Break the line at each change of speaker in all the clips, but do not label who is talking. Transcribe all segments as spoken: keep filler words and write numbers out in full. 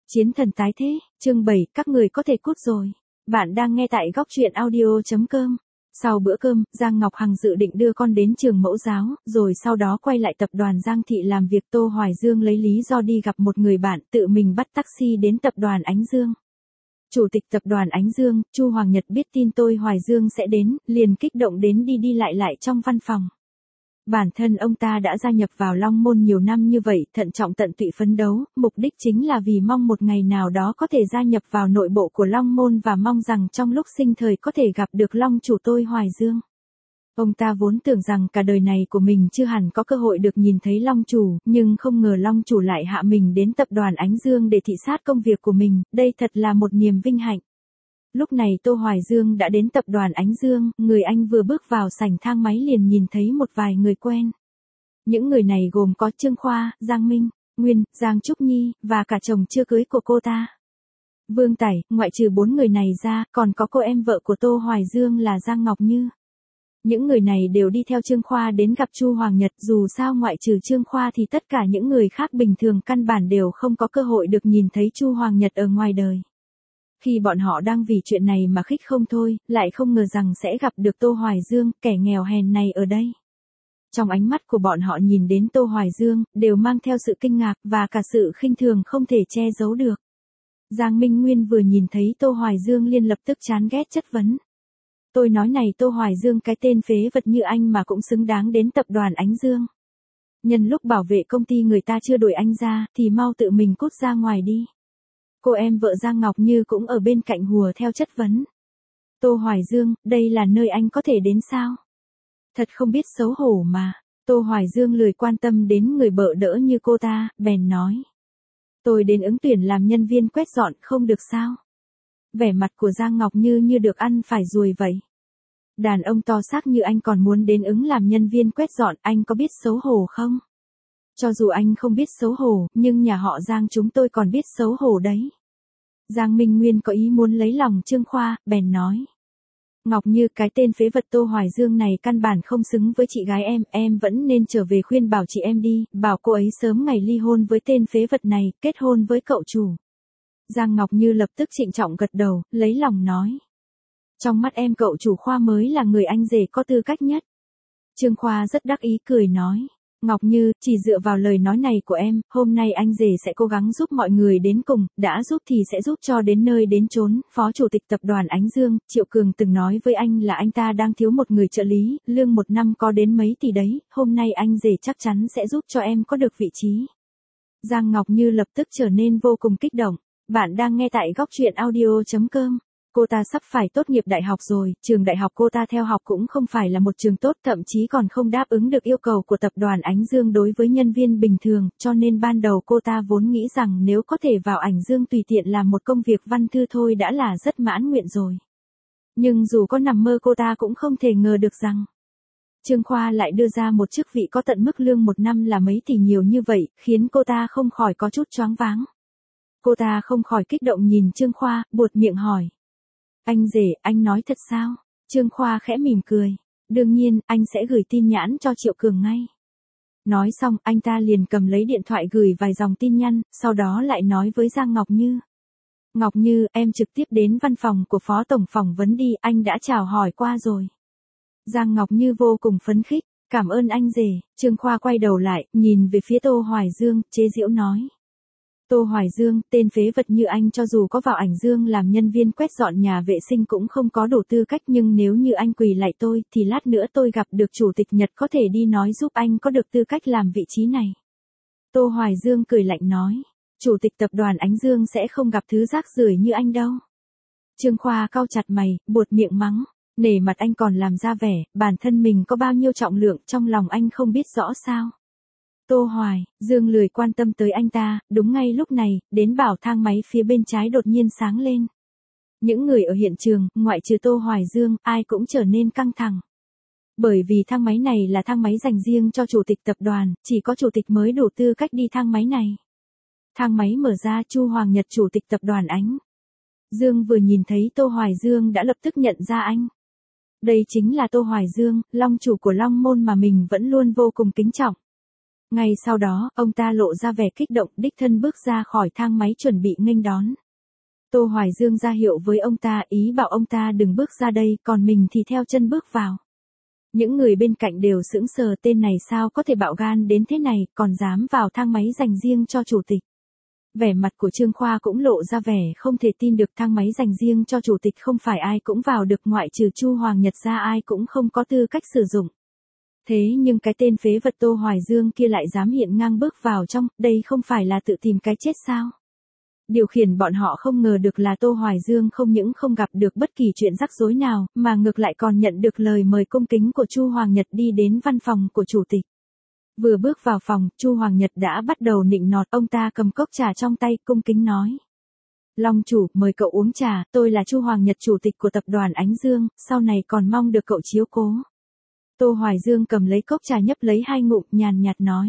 Chiến thần tái thế, chương bảy, các người có thể cút rồi. Bạn đang nghe tại góc truyện audio chấm com. Sau bữa cơm, Giang Ngọc Hằng dự định đưa con đến trường mẫu giáo, rồi sau đó quay lại tập đoàn Giang Thị làm việc. Tô Hoài Dương lấy lý do đi gặp một người bạn, tự mình bắt taxi đến tập đoàn Ánh Dương. Chủ tịch tập đoàn Ánh Dương, Chu Hoàng Nhật biết tin Tô Hoài Dương sẽ đến, liền kích động đến đi đi lại lại trong văn phòng. Bản thân ông ta đã gia nhập vào Long Môn nhiều năm như vậy, thận trọng tận tụy phấn đấu, mục đích chính là vì mong một ngày nào đó có thể gia nhập vào nội bộ của Long Môn và mong rằng trong lúc sinh thời có thể gặp được Long chủ Tô Hoài Dương. Ông ta vốn tưởng rằng cả đời này của mình chưa hẳn có cơ hội được nhìn thấy Long chủ, nhưng không ngờ Long chủ lại hạ mình đến tập đoàn Ánh Dương để thị sát công việc của mình, đây thật là một niềm vinh hạnh. Lúc này Tô Hoài Dương đã đến tập đoàn Ánh Dương, người anh vừa bước vào sảnh thang máy liền nhìn thấy một vài người quen. Những người này gồm có Trương Khoa, Giang Minh, Nguyên, Giang Trúc Nhi, và cả chồng chưa cưới của cô ta. Vương Tải, ngoại trừ bốn người này ra, còn có cô em vợ của Tô Hoài Dương là Giang Ngọc Như. Những người này đều đi theo Trương Khoa đến gặp Chu Hoàng Nhật, dù sao ngoại trừ Trương Khoa thì tất cả những người khác bình thường căn bản đều không có cơ hội được nhìn thấy Chu Hoàng Nhật ở ngoài đời. Khi bọn họ đang vì chuyện này mà khích không thôi, lại không ngờ rằng sẽ gặp được Tô Hoài Dương, kẻ nghèo hèn này ở đây. Trong ánh mắt của bọn họ nhìn đến Tô Hoài Dương, đều mang theo sự kinh ngạc và cả sự khinh thường không thể che giấu được. Giang Minh Nguyên vừa nhìn thấy Tô Hoài Dương liền lập tức chán ghét chất vấn. Tôi nói này Tô Hoài Dương, cái tên phế vật như anh mà cũng xứng đáng đến tập đoàn Ánh Dương. Nhân lúc bảo vệ công ty người ta chưa đuổi anh ra, thì mau tự mình cút ra ngoài đi. Cô em vợ Giang Ngọc Như cũng ở bên cạnh hùa theo chất vấn. Tô Hoài Dương, đây là nơi anh có thể đến sao? Thật không biết xấu hổ mà. Tô Hoài Dương lười quan tâm đến người bợ đỡ như cô ta, bèn nói. Tôi đến ứng tuyển làm nhân viên quét dọn không được sao? Vẻ mặt của Giang Ngọc Như như được ăn phải ruồi vậy. Đàn ông to xác như anh còn muốn đến ứng làm nhân viên quét dọn, anh có biết xấu hổ không? Cho dù anh không biết xấu hổ, nhưng nhà họ Giang chúng tôi còn biết xấu hổ đấy. Giang Minh Nguyên có ý muốn lấy lòng Trương Khoa, bèn nói. Ngọc Như, cái tên phế vật Tô Hoài Dương này căn bản không xứng với chị gái em, em vẫn nên trở về khuyên bảo chị em đi, bảo cô ấy sớm ngày ly hôn với tên phế vật này, kết hôn với cậu chủ. Giang Ngọc Như lập tức trịnh trọng gật đầu, lấy lòng nói. Trong mắt em cậu chủ Khoa mới là người anh rể có tư cách nhất. Trương Khoa rất đắc ý cười nói. Ngọc Như, chỉ dựa vào lời nói này của em, hôm nay anh rể sẽ cố gắng giúp mọi người đến cùng, đã giúp thì sẽ giúp cho đến nơi đến chốn. Phó chủ tịch tập đoàn Ánh Dương, Triệu Cường từng nói với anh là anh ta đang thiếu một người trợ lý, lương một năm có đến mấy tỷ đấy, hôm nay anh rể chắc chắn sẽ giúp cho em có được vị trí. Giang Ngọc Như lập tức trở nên vô cùng kích động. Bạn đang nghe tại góc truyện audio chấm com. Cô ta sắp phải tốt nghiệp đại học rồi, trường đại học cô ta theo học cũng không phải là một trường tốt, thậm chí còn không đáp ứng được yêu cầu của tập đoàn Ánh Dương đối với nhân viên bình thường, cho nên ban đầu cô ta vốn nghĩ rằng nếu có thể vào Ánh Dương tùy tiện làm một công việc văn thư thôi đã là rất mãn nguyện rồi. Nhưng dù có nằm mơ cô ta cũng không thể ngờ được rằng Trương Khoa lại đưa ra một chức vị có tận mức lương một năm là mấy tỷ nhiều như vậy, khiến cô ta không khỏi có chút choáng váng. Cô ta không khỏi kích động nhìn Trương Khoa, buột miệng hỏi. Anh rể, anh nói thật sao? Trương Khoa khẽ mỉm cười. Đương nhiên, anh sẽ gửi tin nhắn cho Triệu Cường ngay. Nói xong, anh ta liền cầm lấy điện thoại gửi vài dòng tin nhắn, sau đó lại nói với Giang Ngọc Như. Ngọc Như, em trực tiếp đến văn phòng của Phó Tổng phỏng vấn đi, anh đã chào hỏi qua rồi. Giang Ngọc Như vô cùng phấn khích, cảm ơn anh rể. Trương Khoa quay đầu lại, nhìn về phía Tô Hoài Dương, chế giễu nói. Tô Hoài Dương, tên phế vật như anh cho dù có vào Ánh Dương làm nhân viên quét dọn nhà vệ sinh cũng không có đủ tư cách, nhưng nếu như anh quỳ lại tôi, thì lát nữa tôi gặp được Chủ tịch Nhật có thể đi nói giúp anh có được tư cách làm vị trí này. Tô Hoài Dương cười lạnh nói, Chủ tịch tập đoàn Ánh Dương sẽ không gặp thứ rác rưởi như anh đâu. Trương Khoa cau chặt mày, buột miệng mắng, nể mặt anh còn làm ra vẻ, bản thân mình có bao nhiêu trọng lượng trong lòng anh không biết rõ sao. Tô Hoài Dương lười quan tâm tới anh ta, đúng ngay lúc này, đến bảo thang máy phía bên trái đột nhiên sáng lên. Những người ở hiện trường, ngoại trừ Tô Hoài Dương, ai cũng trở nên căng thẳng. Bởi vì thang máy này là thang máy dành riêng cho chủ tịch tập đoàn, chỉ có chủ tịch mới đủ tư cách đi thang máy này. Thang máy mở ra, Chu Hoàng Nhật chủ tịch tập đoàn Ánh Dương vừa nhìn thấy Tô Hoài Dương đã lập tức nhận ra anh. Đây chính là Tô Hoài Dương, long chủ của Long Môn mà mình vẫn luôn vô cùng kính trọng. Ngay sau đó, ông ta lộ ra vẻ kích động, đích thân bước ra khỏi thang máy chuẩn bị nghênh đón. Tô Hoài Dương ra hiệu với ông ta, ý bảo ông ta đừng bước ra đây, còn mình thì theo chân bước vào. Những người bên cạnh đều sững sờ, tên này sao có thể bạo gan đến thế này, còn dám vào thang máy dành riêng cho chủ tịch. Vẻ mặt của Trương Khoa cũng lộ ra vẻ không thể tin được, thang máy dành riêng cho chủ tịch không phải ai cũng vào được, ngoại trừ Chu Hoàng Nhật ra ai cũng không có tư cách sử dụng. Thế nhưng cái tên phế vật Tô Hoài Dương kia lại dám hiện ngang bước vào trong, đây không phải là tự tìm cái chết sao? Điều khiển bọn họ không ngờ được là Tô Hoài Dương không những không gặp được bất kỳ chuyện rắc rối nào, mà ngược lại còn nhận được lời mời cung kính của Chu Hoàng Nhật đi đến văn phòng của chủ tịch. Vừa bước vào phòng, Chu Hoàng Nhật đã bắt đầu nịnh nọt, ông ta cầm cốc trà trong tay, cung kính nói. Long chủ, mời cậu uống trà, tôi là Chu Hoàng Nhật, chủ tịch của tập đoàn Ánh Dương, sau này còn mong được cậu chiếu cố. Tô Hoài Dương cầm lấy cốc trà nhấp lấy hai ngụm, nhàn nhạt nói.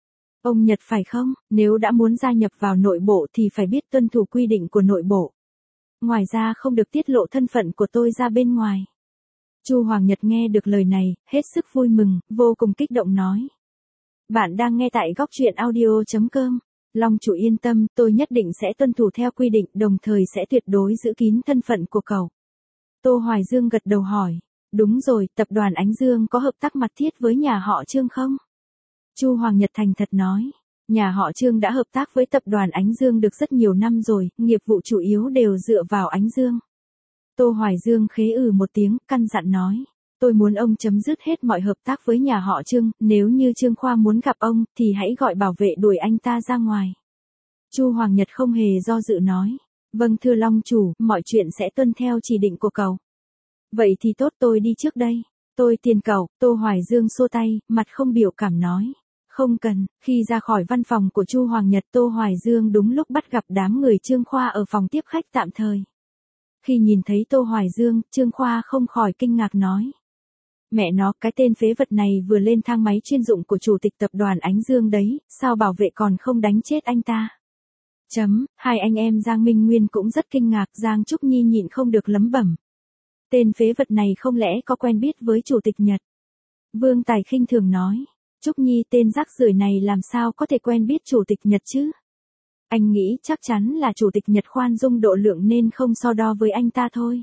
Ông Nhật phải không, nếu đã muốn gia nhập vào nội bộ thì phải biết tuân thủ quy định của nội bộ. Ngoài ra không được tiết lộ thân phận của tôi ra bên ngoài. Chu Hoàng Nhật nghe được lời này, hết sức vui mừng, vô cùng kích động nói. Bạn đang nghe tại góc truyện audio chấm com. Long chủ yên tâm, tôi nhất định sẽ tuân thủ theo quy định, đồng thời sẽ tuyệt đối giữ kín thân phận của cậu. Tô Hoài Dương gật đầu hỏi. Đúng rồi, tập đoàn Ánh Dương có hợp tác mật thiết với nhà họ Trương không? Chu Hoàng Nhật thành thật nói. Nhà họ Trương đã hợp tác với tập đoàn Ánh Dương được rất nhiều năm rồi, nghiệp vụ chủ yếu đều dựa vào Ánh Dương. Tô Hoài Dương khế ừ một tiếng, căn dặn nói. Tôi muốn ông chấm dứt hết mọi hợp tác với nhà họ Trương, nếu như Trương Khoa muốn gặp ông, thì hãy gọi bảo vệ đuổi anh ta ra ngoài. Chu Hoàng Nhật không hề do dự nói. Vâng thưa Long chủ, mọi chuyện sẽ tuân theo chỉ định của cậu. Vậy thì tốt, tôi đi trước đây. Tôi tiền cậu. Tô Hoài Dương xua tay, mặt không biểu cảm nói. Không cần. Khi ra khỏi văn phòng của Chu Hoàng Nhật, Tô Hoài Dương đúng lúc bắt gặp đám người Trương Khoa ở phòng tiếp khách tạm thời. Khi nhìn thấy Tô Hoài Dương, Trương Khoa không khỏi kinh ngạc nói. Mẹ nó, cái tên phế vật này vừa lên thang máy chuyên dụng của chủ tịch tập đoàn Ánh Dương đấy, sao bảo vệ còn không đánh chết anh ta? Chấm, hai anh em Giang Minh Nguyên cũng rất kinh ngạc, Giang Trúc Nhi nhịn không được lẩm bẩm. Tên phế vật này không lẽ có quen biết với chủ tịch Nhật? Vương Tài khinh thường nói. Trúc Nhi, tên rác rưởi này làm sao có thể quen biết chủ tịch Nhật chứ? Anh nghĩ chắc chắn là chủ tịch Nhật khoan dung độ lượng nên không so đo với anh ta thôi.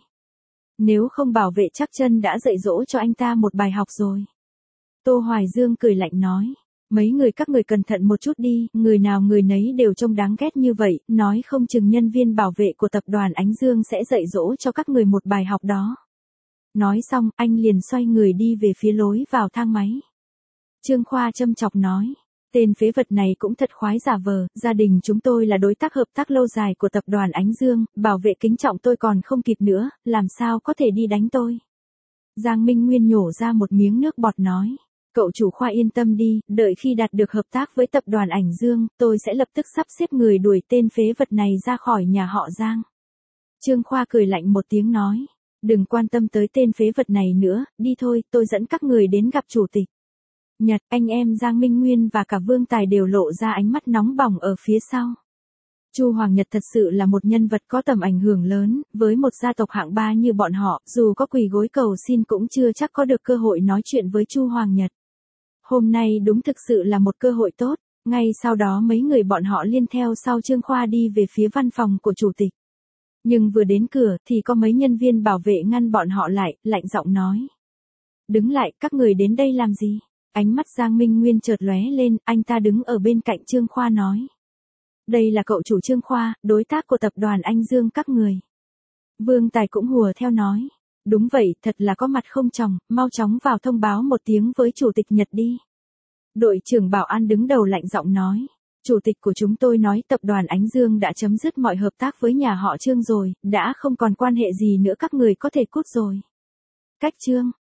Nếu không bảo vệ chắc chân đã dạy dỗ cho anh ta một bài học rồi. Tô Hoài Dương cười lạnh nói. Mấy người các người cẩn thận một chút đi, người nào người nấy đều trông đáng ghét như vậy, nói không chừng nhân viên bảo vệ của tập đoàn Ánh Dương sẽ dạy dỗ cho các người một bài học đó. Nói xong, anh liền xoay người đi về phía lối vào thang máy. Trương Khoa châm chọc nói. Tên phế vật này cũng thật khoái giả vờ, gia đình chúng tôi là đối tác hợp tác lâu dài của tập đoàn Ánh Dương, bảo vệ kính trọng tôi còn không kịp nữa, làm sao có thể đi đánh tôi. Giang Minh Nguyên nhổ ra một miếng nước bọt nói. Cậu chủ Khoa yên tâm đi, đợi khi đạt được hợp tác với tập đoàn Ánh Dương, tôi sẽ lập tức sắp xếp người đuổi tên phế vật này ra khỏi nhà họ Giang. Trương Khoa cười lạnh một tiếng nói. Đừng quan tâm tới tên phế vật này nữa, đi thôi, tôi dẫn các người đến gặp chủ tịch Nhật. Anh em Giang Minh Nguyên và cả Vương Tài đều lộ ra ánh mắt nóng bỏng ở phía sau. Chu Hoàng Nhật thật sự là một nhân vật có tầm ảnh hưởng lớn, với một gia tộc hạng ba như bọn họ, dù có quỳ gối cầu xin cũng chưa chắc có được cơ hội nói chuyện với Chu Hoàng Nhật. Hôm nay đúng thực sự là một cơ hội tốt, ngay sau đó mấy người bọn họ liên theo sau Trương Khoa đi về phía văn phòng của chủ tịch. Nhưng vừa đến cửa thì có mấy nhân viên bảo vệ ngăn bọn họ lại, lạnh giọng nói. Đứng lại, các người đến đây làm gì? Ánh mắt Giang Minh Nguyên chợt lóe lên, anh ta đứng ở bên cạnh Trương Khoa nói. Đây là cậu chủ Trương Khoa, đối tác của tập đoàn Ánh Dương các người. Vương Tài cũng hùa theo nói. Đúng vậy, thật là có mặt không tròng, mau chóng vào thông báo một tiếng với chủ tịch Nhật đi. Đội trưởng bảo an đứng đầu lạnh giọng nói. Chủ tịch của chúng tôi nói tập đoàn Ánh Dương đã chấm dứt mọi hợp tác với nhà họ Trương rồi, đã không còn quan hệ gì nữa, các người có thể cút rồi. Cách Trương,